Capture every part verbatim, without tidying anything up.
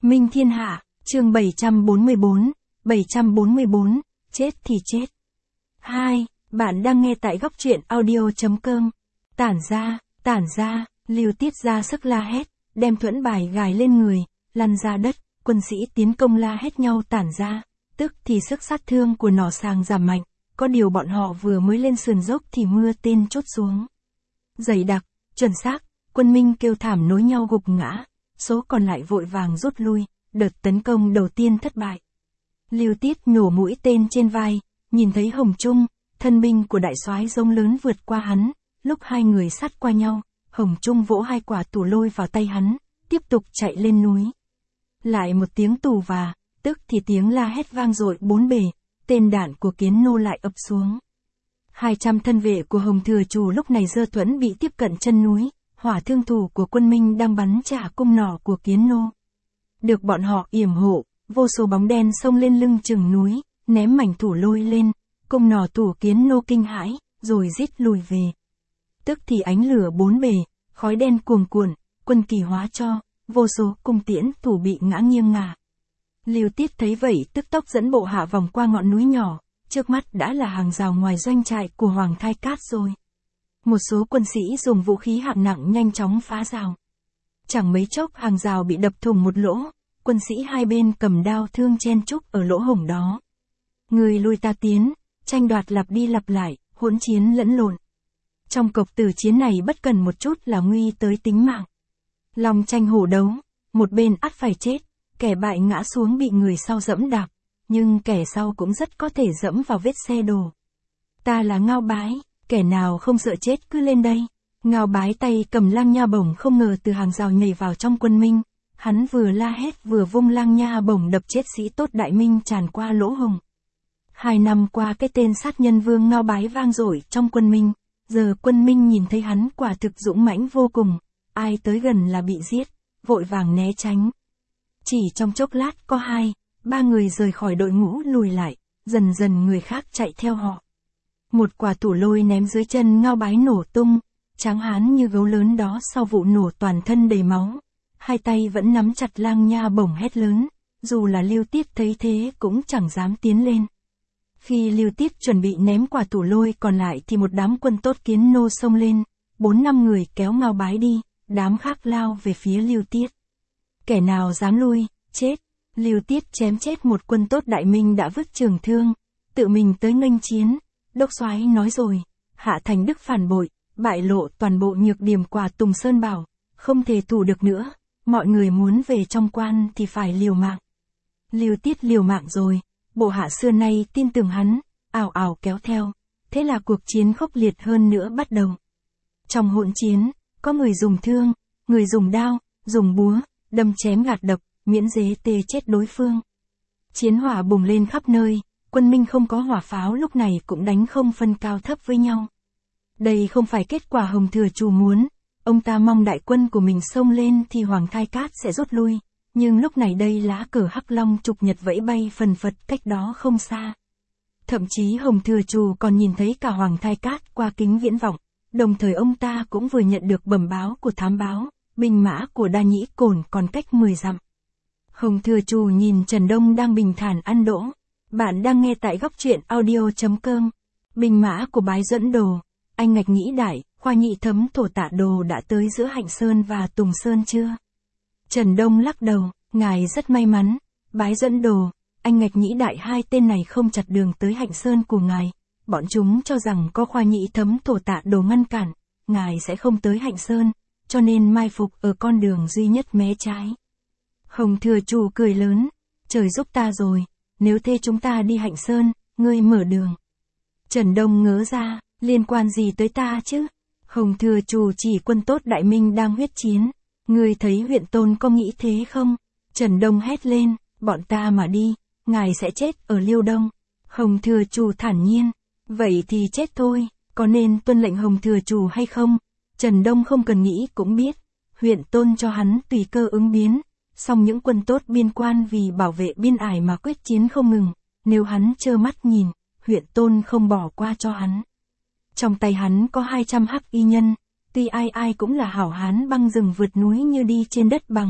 Minh Thiên Hạ, chương bảy trăm bốn mươi bốn, bảy trăm bốn mươi bốn, chết thì chết. hai. Bạn đang nghe tại góc truyện audio.com. Tản ra, tản ra, Lưu Tiết ra sức la hét, đem thuẫn bài gài lên người, lăn ra đất, quân sĩ tiến công la hét nhau tản ra, tức thì sức sát thương của nỏ sàng giảm mạnh, có điều bọn họ vừa mới lên sườn dốc thì mưa tên chốt xuống. Dày đặc, chuẩn xác, quân Minh kêu thảm nối nhau gục ngã, số còn lại vội vàng rút lui, đợt tấn công đầu tiên thất bại. Lưu Tiết nổ mũi tên trên vai, nhìn thấy Hồng Trung, thân binh của đại soái rống lớn vượt qua hắn, lúc hai người sát qua nhau, Hồng Trung vỗ hai quả tù lôi vào tay hắn, tiếp tục chạy lên núi. Lại một tiếng tù và, tức thì tiếng la hét vang dội bốn bề, tên đạn của Kiến Nô lại ập xuống. Hai trăm thân vệ của Hồng Thừa Trù lúc này giơ thuẫn bị tiếp cận chân núi, hỏa thương thủ của quân Minh đang bắn trả cung nỏ của Kiến Nô. Được bọn họ yểm hộ, vô số bóng đen xông lên lưng chừng núi, ném mảnh thủ lôi lên, cung nỏ thủ Kiến Nô kinh hãi, rồi rít lùi về. Tức thì ánh lửa bốn bề, khói đen cuồn cuộn, quân kỳ hóa cho, vô số cung tiễn thủ bị ngã nghiêng ngả. Lưu Tiết thấy vậy tức tốc dẫn bộ hạ vòng qua ngọn núi nhỏ, trước mắt đã là hàng rào ngoài doanh trại của Hoàng Thai Cát rồi. Một số quân sĩ dùng vũ khí hạng nặng nhanh chóng phá rào. Chẳng mấy chốc hàng rào bị đập thủng một lỗ, quân sĩ hai bên cầm đao thương chen chúc ở lỗ hổng đó. Người lui ta tiến, tranh đoạt lặp đi lặp lại, hỗn chiến lẫn lộn. Trong cuộc tử chiến này bất cần một chút là nguy tới tính mạng. Long tranh hổ đấu, một bên ắt phải chết, kẻ bại ngã xuống bị người sau dẫm đạp, nhưng kẻ sau cũng rất có thể dẫm vào vết xe đổ. Ta là Ngao Bái, kẻ nào không sợ chết cứ lên đây. Ngao Bái tay cầm lang nha bổng không ngờ từ hàng rào nhảy vào trong quân Minh, hắn vừa la hét vừa vung lang nha bổng đập chết sĩ tốt Đại Minh tràn qua lỗ hổng. Hai năm qua cái tên sát nhân Vương Ngao Bái vang dội trong quân Minh, giờ quân Minh nhìn thấy hắn quả thực dũng mãnh vô cùng, ai tới gần là bị giết, vội vàng né tránh. Chỉ trong chốc lát có hai, ba người rời khỏi đội ngũ lùi lại, dần dần người khác chạy theo họ. Một quả tủ lôi ném dưới chân Ngao Bái nổ tung, tráng hán như gấu lớn đó sau vụ nổ toàn thân đầy máu, hai tay vẫn nắm chặt lang nha bổng hét lớn, dù là Lưu Tiết thấy thế cũng chẳng dám tiến lên. Khi Lưu Tiết chuẩn bị ném quả tủ lôi còn lại thì một đám quân tốt Kiến Nô xông lên, bốn năm người kéo Ngao Bái đi, đám khác lao về phía Lưu Tiết. Kẻ nào dám lui, chết. Lưu Tiết chém chết một quân tốt Đại Minh đã vứt trường thương, tự mình tới nghênh chiến. Đốc soái nói rồi, Hạ Thành Đức phản bội, bại lộ toàn bộ nhược điểm quả Tùng Sơn Bảo, không thể thủ được nữa, mọi người muốn về trong quan thì phải liều mạng. Lưu Tiết liều mạng rồi, bộ hạ xưa nay tin tưởng hắn, ào ào kéo theo, thế là cuộc chiến khốc liệt hơn nữa bắt đầu. Trong hỗn chiến, có người dùng thương, người dùng đao, dùng búa, đâm chém gạt đập, miễn dế tê chết đối phương. Chiến hỏa bùng lên khắp nơi, quân Minh không có hỏa pháo lúc này cũng đánh không phân cao thấp với nhau. Đây không phải kết quả Hồng Thừa Trù muốn, ông ta mong đại quân của mình xông lên thì Hoàng Thai Cát sẽ rút lui, nhưng lúc này đây lá cờ Hắc Long trục nhật vẫy bay phần phật cách đó không xa. Thậm chí Hồng Thừa Trù còn nhìn thấy cả Hoàng Thai Cát qua kính viễn vọng, đồng thời ông ta cũng vừa nhận được bẩm báo của thám báo, binh mã của Đa Nhĩ Cổn còn cách mười dặm. Hồng Thừa Trù nhìn Trần Đông đang bình thản ăn đỗ. Bạn đang nghe tại góc truyện audio.com. Binh mã của Bái Duẫn Đồ, anh Ngạch Nhĩ Đại, Khoa Nhị Thấm Thổ Tạ Đồ đã tới giữa Hạnh Sơn và Tùng Sơn chưa? Trần Đông lắc đầu, ngài rất may mắn, Bái Duẫn Đồ, anh Ngạch Nhĩ Đại hai tên này không chặt đường tới Hạnh Sơn của ngài, bọn chúng cho rằng có Khoa Nhị Thấm Thổ Tạ Đồ ngăn cản, ngài sẽ không tới Hạnh Sơn, cho nên mai phục ở con đường duy nhất mé trái. Hồng Thừa Trù cười lớn, trời giúp ta rồi, nếu thế chúng ta đi Hạnh Sơn, ngươi mở đường. Trần Đông ngớ ra, liên quan gì tới ta chứ? Hồng Thừa Trù chỉ quân tốt Đại Minh đang huyết chiến, ngươi thấy huyện Tôn có nghĩ thế không? Trần Đông hét lên, bọn ta mà đi, ngài sẽ chết ở Liêu Đông. Hồng Thừa Trù thản nhiên, vậy thì chết thôi, có nên tuân lệnh Hồng Thừa Trù hay không? Trần Đông không cần nghĩ cũng biết, huyện Tôn cho hắn tùy cơ ứng biến. Song những quân tốt biên quan vì bảo vệ biên ải mà quyết chiến không ngừng, nếu hắn trơ mắt nhìn, huyện Tôn không bỏ qua cho hắn. Trong tay hắn có hai trăm hắc y nhân, tuy ai ai cũng là hảo hán băng rừng vượt núi như đi trên đất bằng,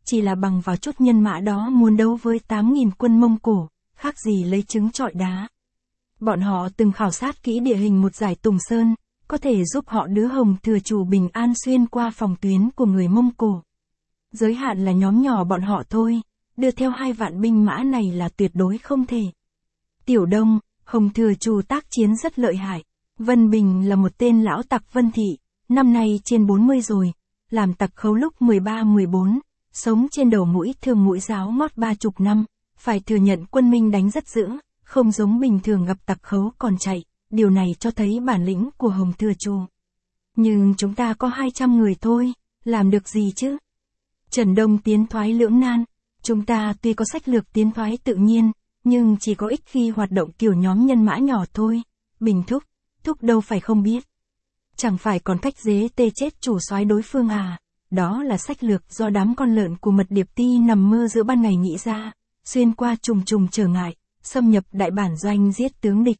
chỉ là bằng vào chút nhân mã đó muốn đấu với tám nghìn quân Mông Cổ, khác gì lấy trứng trọi đá. Bọn họ từng khảo sát kỹ địa hình một dải Tùng Sơn, có thể giúp họ đưa Hồng Thừa Chủ bình an xuyên qua phòng tuyến của người Mông Cổ. Giới hạn là nhóm nhỏ bọn họ thôi, đưa theo hai vạn binh mã này là tuyệt đối không thể. Tiểu Đông, Hồng Thừa Chủ tác chiến rất lợi hại. Vân Bình là một tên lão tặc Vân Thị, năm nay trên bốn mươi rồi, làm tặc khấu lúc mười ba mười bốn, sống trên đầu mũi thương mũi giáo ngót ba chục năm, phải thừa nhận quân Minh đánh rất dữ, không giống bình thường gặp tặc khấu còn chạy, điều này cho thấy bản lĩnh của Hồng Thừa Chủ. Nhưng chúng ta có hai trăm người thôi, làm được gì chứ? Trần Đông tiến thoái lưỡng nan, chúng ta tuy có sách lược tiến thoái tự nhiên, nhưng chỉ có ích khi hoạt động kiểu nhóm nhân mã nhỏ thôi. Bình Thúc, Thúc đâu phải không biết. Chẳng phải còn cách dế tê chết chủ soái đối phương à, đó là sách lược do đám con lợn của Mật Điệp Ti nằm mơ giữa ban ngày nghĩ ra, xuyên qua trùng trùng trở ngại, xâm nhập đại bản doanh giết tướng địch.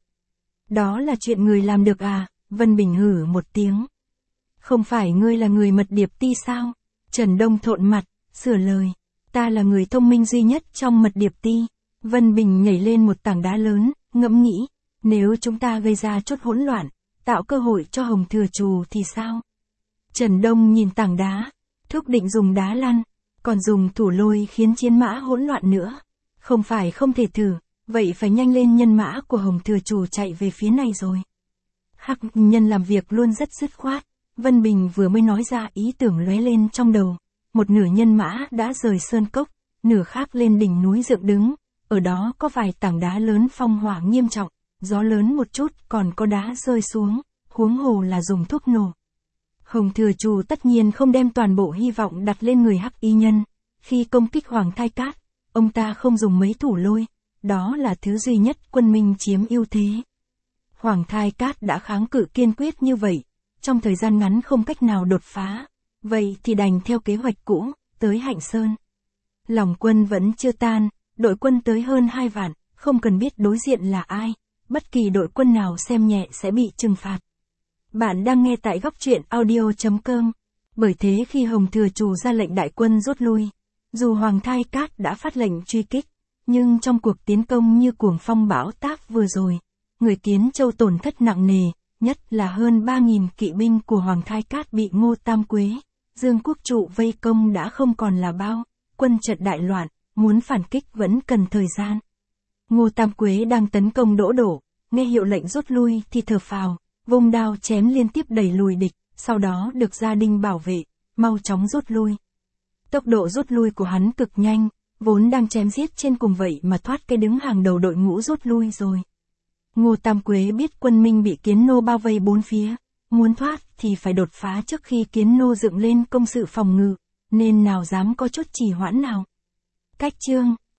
Đó là chuyện người làm được à, Vân Bình hử một tiếng. Không phải ngươi là người Mật Điệp Ti sao? Trần Đông thộn mặt, sửa lời, ta là người thông minh duy nhất trong Mật Điệp Ti. Vân Bình nhảy lên một tảng đá lớn, ngẫm nghĩ, nếu chúng ta gây ra chút hỗn loạn, tạo cơ hội cho Hồng Thừa Chủ thì sao? Trần Đông nhìn tảng đá, Thúc định dùng đá lăn, còn dùng thủ lôi khiến chiến mã hỗn loạn nữa. Không phải không thể thử, vậy phải nhanh lên nhân mã của Hồng Thừa Chủ chạy về phía này rồi. Hắc Nhân làm việc luôn rất dứt khoát, Vân Bình vừa mới nói ra ý tưởng lóe lên trong đầu, một nửa nhân mã đã rời sơn cốc, nửa khác lên đỉnh núi dựng đứng, ở đó có vài tảng đá lớn phong hỏa nghiêm trọng, gió lớn một chút còn có đá rơi xuống, huống hồ là dùng thuốc nổ. Hồng Thừa Chủ tất nhiên không đem toàn bộ hy vọng đặt lên người Hắc Y Nhân, khi công kích Hoàng Thai Cát, ông ta không dùng mấy thủ lôi, đó là thứ duy nhất quân Minh chiếm ưu thế. Hoàng Thai Cát đã kháng cự kiên quyết như vậy, trong thời gian ngắn không cách nào đột phá, vậy thì đành theo kế hoạch cũ, tới Hạnh Sơn. Lòng quân vẫn chưa tan, đội quân tới hơn hai vạn, không cần biết đối diện là ai, bất kỳ đội quân nào xem nhẹ sẽ bị trừng phạt. Bạn đang nghe tại góc truyện audio chấm com. Bởi thế khi Hồng Thừa Chủ ra lệnh đại quân rút lui, dù Hoàng Thai Cát đã phát lệnh truy kích, nhưng trong cuộc tiến công như cuồng phong bão táp vừa rồi, người Kiến Châu tổn thất nặng nề, nhất là hơn ba nghìn kỵ binh của Hoàng Thai Cát bị Ngô Tam Quế, Dương Quốc Trụ vây công đã không còn là bao, quân trận đại loạn, muốn phản kích vẫn cần thời gian. Ngô Tam Quế đang tấn công Đỗ Đổ, nghe hiệu lệnh rút lui thì thở phào, vung đao chém liên tiếp đẩy lùi địch, sau đó được gia đình bảo vệ, mau chóng rút lui. Tốc độ rút lui của hắn cực nhanh, vốn đang chém giết trên cùng vậy mà thoát cái đứng hàng đầu đội ngũ rút lui rồi. Ngô Tam Quế biết quân Minh bị Kiến Nô bao vây bốn phía, muốn thoát thì phải đột phá trước khi Kiến Nô dựng lên công sự phòng ngự, nên nào dám có chút trì hoãn nào. Cách chương